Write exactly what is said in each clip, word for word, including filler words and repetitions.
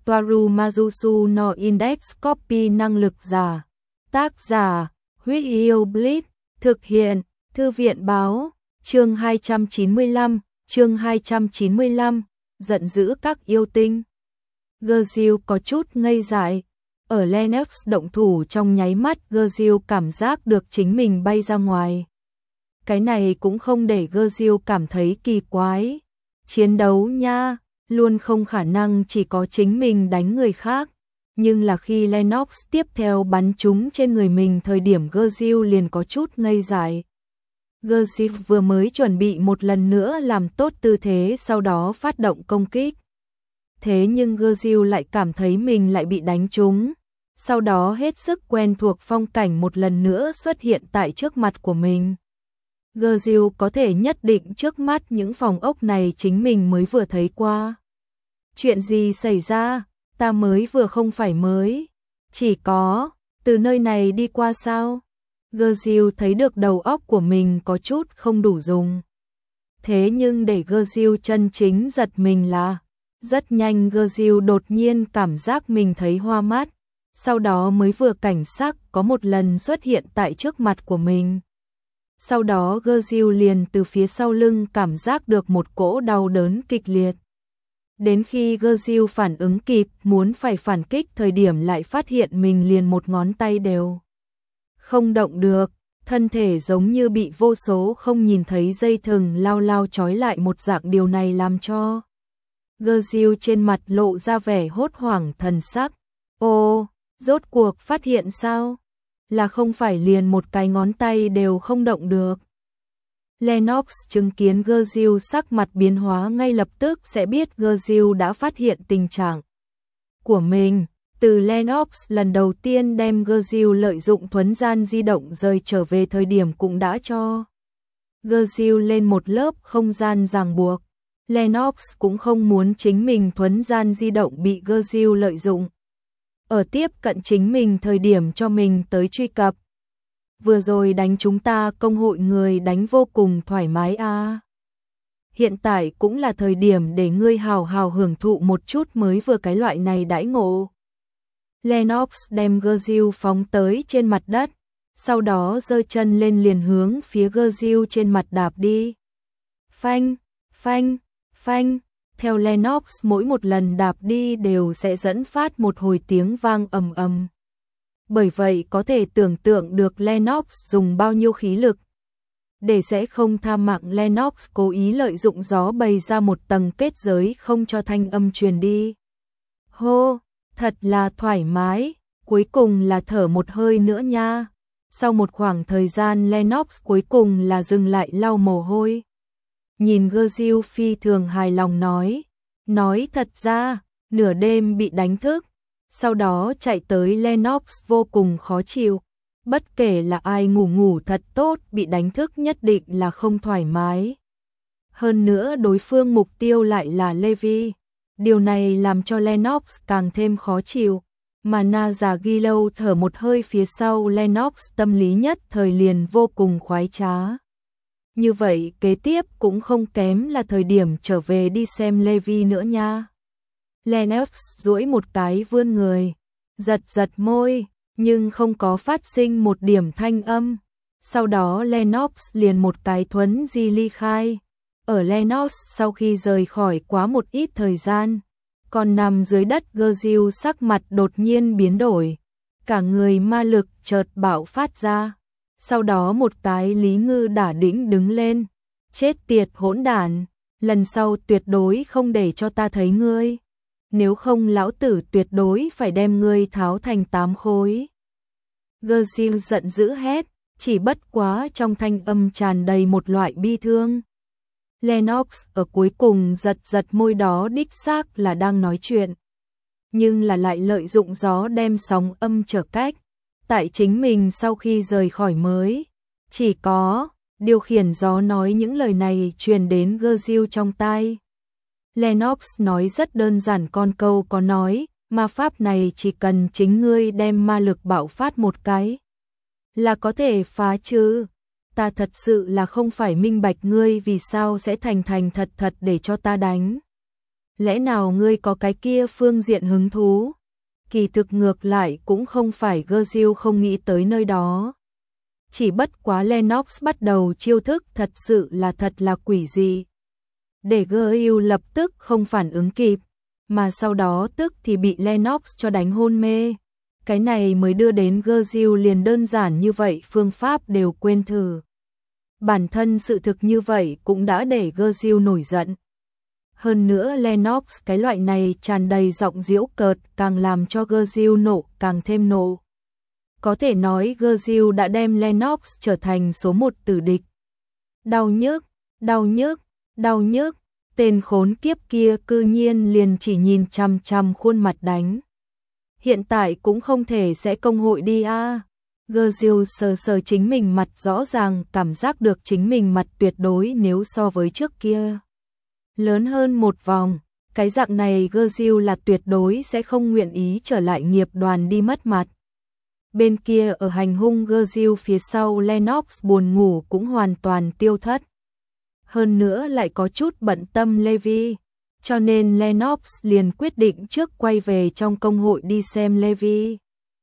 Toaru Majusu no Index Copy năng lực giả. Tác giả, Huyết Yêu Blitz, thực hiện, Thư viện báo, chương hai trăm chín mươi lăm, chương hai trăm chín mươi lăm, giận dữ các yêu tinh. Girl có chút ngây dại, ở Lennox động thủ trong nháy mắt Girl cảm giác được chính mình bay ra ngoài. Cái này cũng không để Girl cảm thấy kỳ quái. Chiến đấu nha, luôn không khả năng chỉ có chính mình đánh người khác. Nhưng là khi Lennox tiếp theo bắn trúng trên người mình thời điểm Girl liền có chút ngây dại. Girl vừa mới chuẩn bị một lần nữa làm tốt tư thế sau đó phát động công kích. Thế nhưng Girl lại cảm thấy mình lại bị đánh trúng. Sau đó hết sức quen thuộc phong cảnh một lần nữa xuất hiện tại trước mặt của mình. Girl có thể nhất định trước mắt những phòng ốc này chính mình mới vừa thấy qua. Chuyện gì xảy ra? Ta mới vừa không phải mới. Chỉ có, từ nơi này đi qua sao? Girl thấy được đầu óc của mình có chút không đủ dùng. Thế nhưng để Girl chân chính giật mình là, rất nhanh Girl đột nhiên cảm giác mình thấy hoa mắt. Sau đó mới vừa cảnh sắc có một lần xuất hiện tại trước mặt của mình. Sau đó Girl liền từ phía sau lưng cảm giác được một cỗ đau đớn kịch liệt. Đến khi Girl phản ứng kịp muốn phải phản kích thời điểm lại phát hiện mình liền một ngón tay đều không động được, thân thể giống như bị vô số không nhìn thấy dây thừng lao lao trói lại một dạng, điều này làm cho Girl trên mặt lộ ra vẻ hốt hoảng thần sắc. Ô, rốt cuộc phát hiện sao? Là không phải liền một cái ngón tay đều không động được. Lennox chứng kiến Girl sắc mặt biến hóa ngay lập tức sẽ biết Girl đã phát hiện tình trạng của mình. Từ Lennox lần đầu tiên đem Girl lợi dụng thuấn gian di động rời trở về thời điểm cũng đã cho Girl lên một lớp không gian ràng buộc. Lennox cũng không muốn chính mình thuấn gian di động bị Girl lợi dụng. Ở tiếp cận chính mình thời điểm cho mình tới truy cập. Vừa rồi đánh chúng ta công hội người đánh vô cùng thoải mái a. À. Hiện tại cũng là thời điểm để ngươi hào hào hưởng thụ một chút mới vừa cái loại này đãi ngộ. Lennox đem Girl phóng tới trên mặt đất, sau đó giơ chân lên liền hướng phía Girl trên mặt đạp đi. Phanh, phanh, phanh. Theo Lennox mỗi một lần đạp đi đều sẽ dẫn phát một hồi tiếng vang ầm ầm. Bởi vậy có thể tưởng tượng được Lennox dùng bao nhiêu khí lực. Để sẽ không tha mạng, Lennox cố ý lợi dụng gió bày ra một tầng kết giới không cho thanh âm truyền đi. Hô, thật là thoải mái, cuối cùng là thở một hơi nữa nha. Sau một khoảng thời gian Lennox cuối cùng là dừng lại lau mồ hôi. Nhìn Girl phi thường hài lòng nói, nói thật ra, nửa đêm bị đánh thức, sau đó chạy tới Lennox vô cùng khó chịu. Bất kể là ai ngủ ngủ thật tốt bị đánh thức nhất định là không thoải mái. Hơn nữa đối phương mục tiêu lại là Levi. Điều này làm cho Lennox càng thêm khó chịu. Mà Na già ghi lâu thở một hơi phía sau Lennox tâm lý nhất thời liền vô cùng khoái trá. Như vậy kế tiếp cũng không kém là thời điểm trở về đi xem Levi nữa nha. Lennox duỗi một cái vươn người, giật giật môi, nhưng không có phát sinh một điểm thanh âm. Sau đó Lennox liền một cái thuấn di ly khai. Ở Lennox sau khi rời khỏi quá một ít thời gian, còn nằm dưới đất Girl sắc mặt đột nhiên biến đổi. Cả người ma lực chợt bạo phát ra. Sau đó một cái Lý Ngư đả đĩnh đứng lên. Chết tiệt hỗn đản, lần sau tuyệt đối không để cho ta thấy ngươi. Nếu không lão tử tuyệt đối phải đem ngươi tháo thành tám khối. Girl giận dữ hét, chỉ bất quá trong thanh âm tràn đầy một loại bi thương. Lennox ở cuối cùng giật giật môi, đó đích xác là đang nói chuyện. Nhưng là lại lợi dụng gió đem sóng âm trở cách. Tại chính mình sau khi rời khỏi mới, chỉ có điều khiển gió nói những lời này truyền đến Girl trong tai. Lennox nói rất đơn giản, con câu có nói, ma pháp này chỉ cần chính ngươi đem ma lực bạo phát một cái là có thể phá chứ. Ta thật sự là không phải minh bạch ngươi vì sao sẽ thành thành thật thật để cho ta đánh. Lẽ nào ngươi có cái kia phương diện hứng thú? Kỳ thực ngược lại cũng không phải Gilles không nghĩ tới nơi đó. Chỉ bất quá Lennox bắt đầu chiêu thức thật sự là thật là quỷ dị. Để Gilles lập tức không phản ứng kịp, mà sau đó tức thì bị Lennox cho đánh hôn mê. Cái này mới đưa đến Gilles liền đơn giản như vậy phương pháp đều quên thử. Bản thân sự thực như vậy cũng đã để Gilles nổi giận. Hơn nữa Lennox cái loại này tràn đầy giọng giễu cợt càng làm cho Gilles nộ càng thêm nộ. Có thể nói Gilles đã đem Lennox trở thành số một tử địch. Đau nhức, đau nhức, đau nhức, tên khốn kiếp kia cư nhiên liền chỉ nhìn chằm chằm khuôn mặt đánh. Hiện tại cũng không thể sẽ công hội đi a. À. Gilles sờ sờ chính mình mặt rõ ràng cảm giác được chính mình mặt tuyệt đối nếu so với trước kia lớn hơn một vòng. Cái dạng này Gilles là tuyệt đối sẽ không nguyện ý trở lại nghiệp đoàn đi mất mặt. Bên kia ở hành hung Gilles phía sau Lennox buồn ngủ cũng hoàn toàn tiêu thất. Hơn nữa lại có chút bận tâm Levi, cho nên Lennox liền quyết định trước quay về trong công hội đi xem Levi.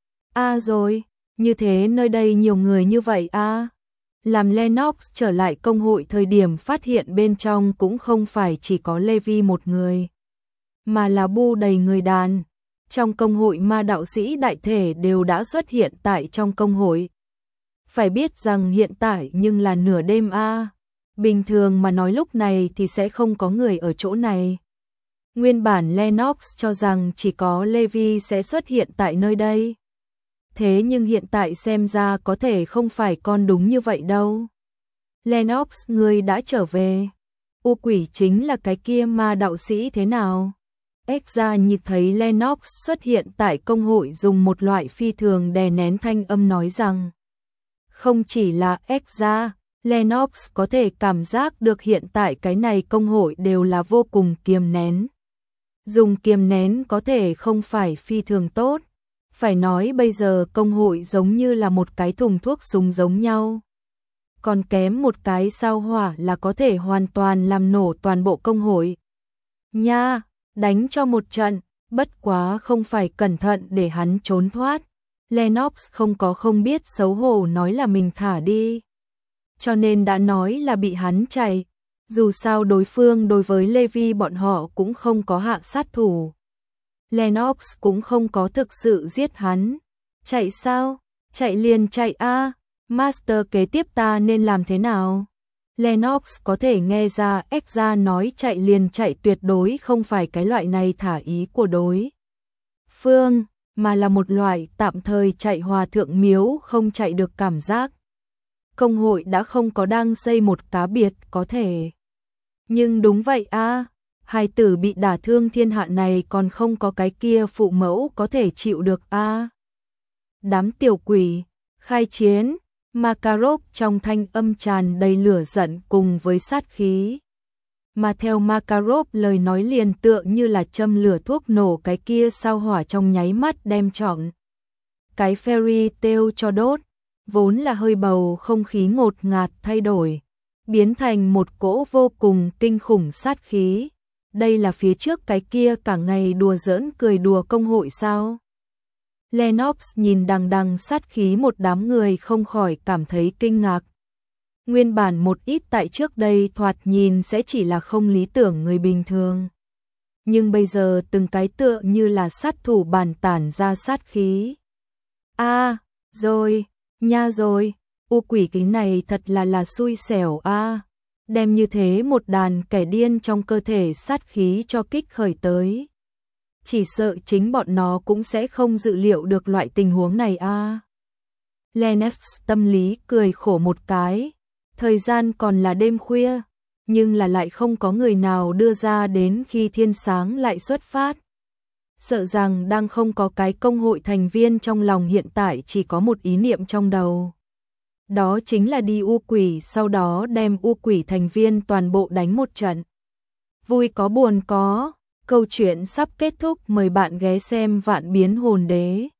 À rồi, như thế nơi đây nhiều người như vậy à. Làm Lennox trở lại công hội thời điểm phát hiện bên trong cũng không phải chỉ có Levi một người, mà là bu đầy người đàn. Trong công hội ma đạo sĩ đại thể đều đã xuất hiện tại trong công hội. Phải biết rằng hiện tại nhưng là nửa đêm a. À. Bình thường mà nói lúc này thì sẽ không có người ở chỗ này. Nguyên bản Lennox cho rằng chỉ có Levi sẽ xuất hiện tại nơi đây. Thế nhưng hiện tại xem ra có thể không phải con đúng như vậy đâu. Lennox, ngươi đã trở về. U quỷ chính là cái kia ma đạo sĩ thế nào? Exra nhìn thấy Lennox xuất hiện tại công hội dùng một loại phi thường đè nén thanh âm nói rằng. Không chỉ là Exra, Lennox có thể cảm giác được hiện tại cái này công hội đều là vô cùng kiềm nén. Dùng kiềm nén có thể không phải phi thường tốt. Phải nói bây giờ công hội giống như là một cái thùng thuốc súng giống nhau. Còn kém một cái sao hỏa là có thể hoàn toàn làm nổ toàn bộ công hội. Nha, đánh cho một trận, bất quá không phải cẩn thận để hắn trốn thoát. Lennox không có không biết xấu hổ nói là mình thả đi. Cho nên đã nói là bị hắn chạy. Dù sao đối phương đối với Levi bọn họ cũng không có hạ sát thủ. Lennox cũng không có thực sự giết hắn. Chạy sao? Chạy liền chạy a. À. Master kế tiếp ta nên làm thế nào? Lennox có thể nghe ra Exra nói chạy liền chạy tuyệt đối không phải cái loại này thả ý của đối phương, mà là một loại tạm thời chạy hòa thượng miếu không chạy được cảm giác. Công hội đã không có đang xây một cá biệt có thể. Nhưng đúng vậy a. À. Hai tử bị đả thương thiên hạ này còn không có cái kia phụ mẫu có thể chịu được a. À. Đám tiểu quỷ, khai chiến, Makarov trong thanh âm tràn đầy lửa giận cùng với sát khí. Mà theo Makarov lời nói liền tựa như là châm lửa thuốc nổ cái kia sao hỏa trong nháy mắt đem trọn. Cái fairy tale cho đốt, vốn là hơi bầu không khí ngột ngạt thay đổi, biến thành một cỗ vô cùng kinh khủng sát khí. Đây là phía trước cái kia cả ngày đùa giỡn cười đùa công hội sao? Lennox nhìn đằng đằng sát khí một đám người không khỏi cảm thấy kinh ngạc. Nguyên bản một ít tại trước đây thoạt nhìn sẽ chỉ là không lý tưởng người bình thường. Nhưng bây giờ từng cái tựa như là sát thủ bàn tản ra sát khí. A, à, rồi, nha rồi, u quỷ cái này thật là là xui xẻo a. À. Đem như thế một đàn kẻ điên trong cơ thể sát khí cho kích khởi tới. Chỉ sợ chính bọn nó cũng sẽ không dự liệu được loại tình huống này a. À. Lennox tâm lý cười khổ một cái. Thời gian còn là đêm khuya, nhưng là lại không có người nào đưa ra đến khi thiên sáng lại xuất phát. Sợ rằng đang không có cái công hội thành viên trong lòng hiện tại chỉ có một ý niệm trong đầu. Đó chính là đi u quỷ sau đó đem u quỷ thành viên toàn bộ đánh một trận. Vui có buồn có, câu chuyện sắp kết thúc, mời bạn ghé xem Vạn Biến Hồn Đế.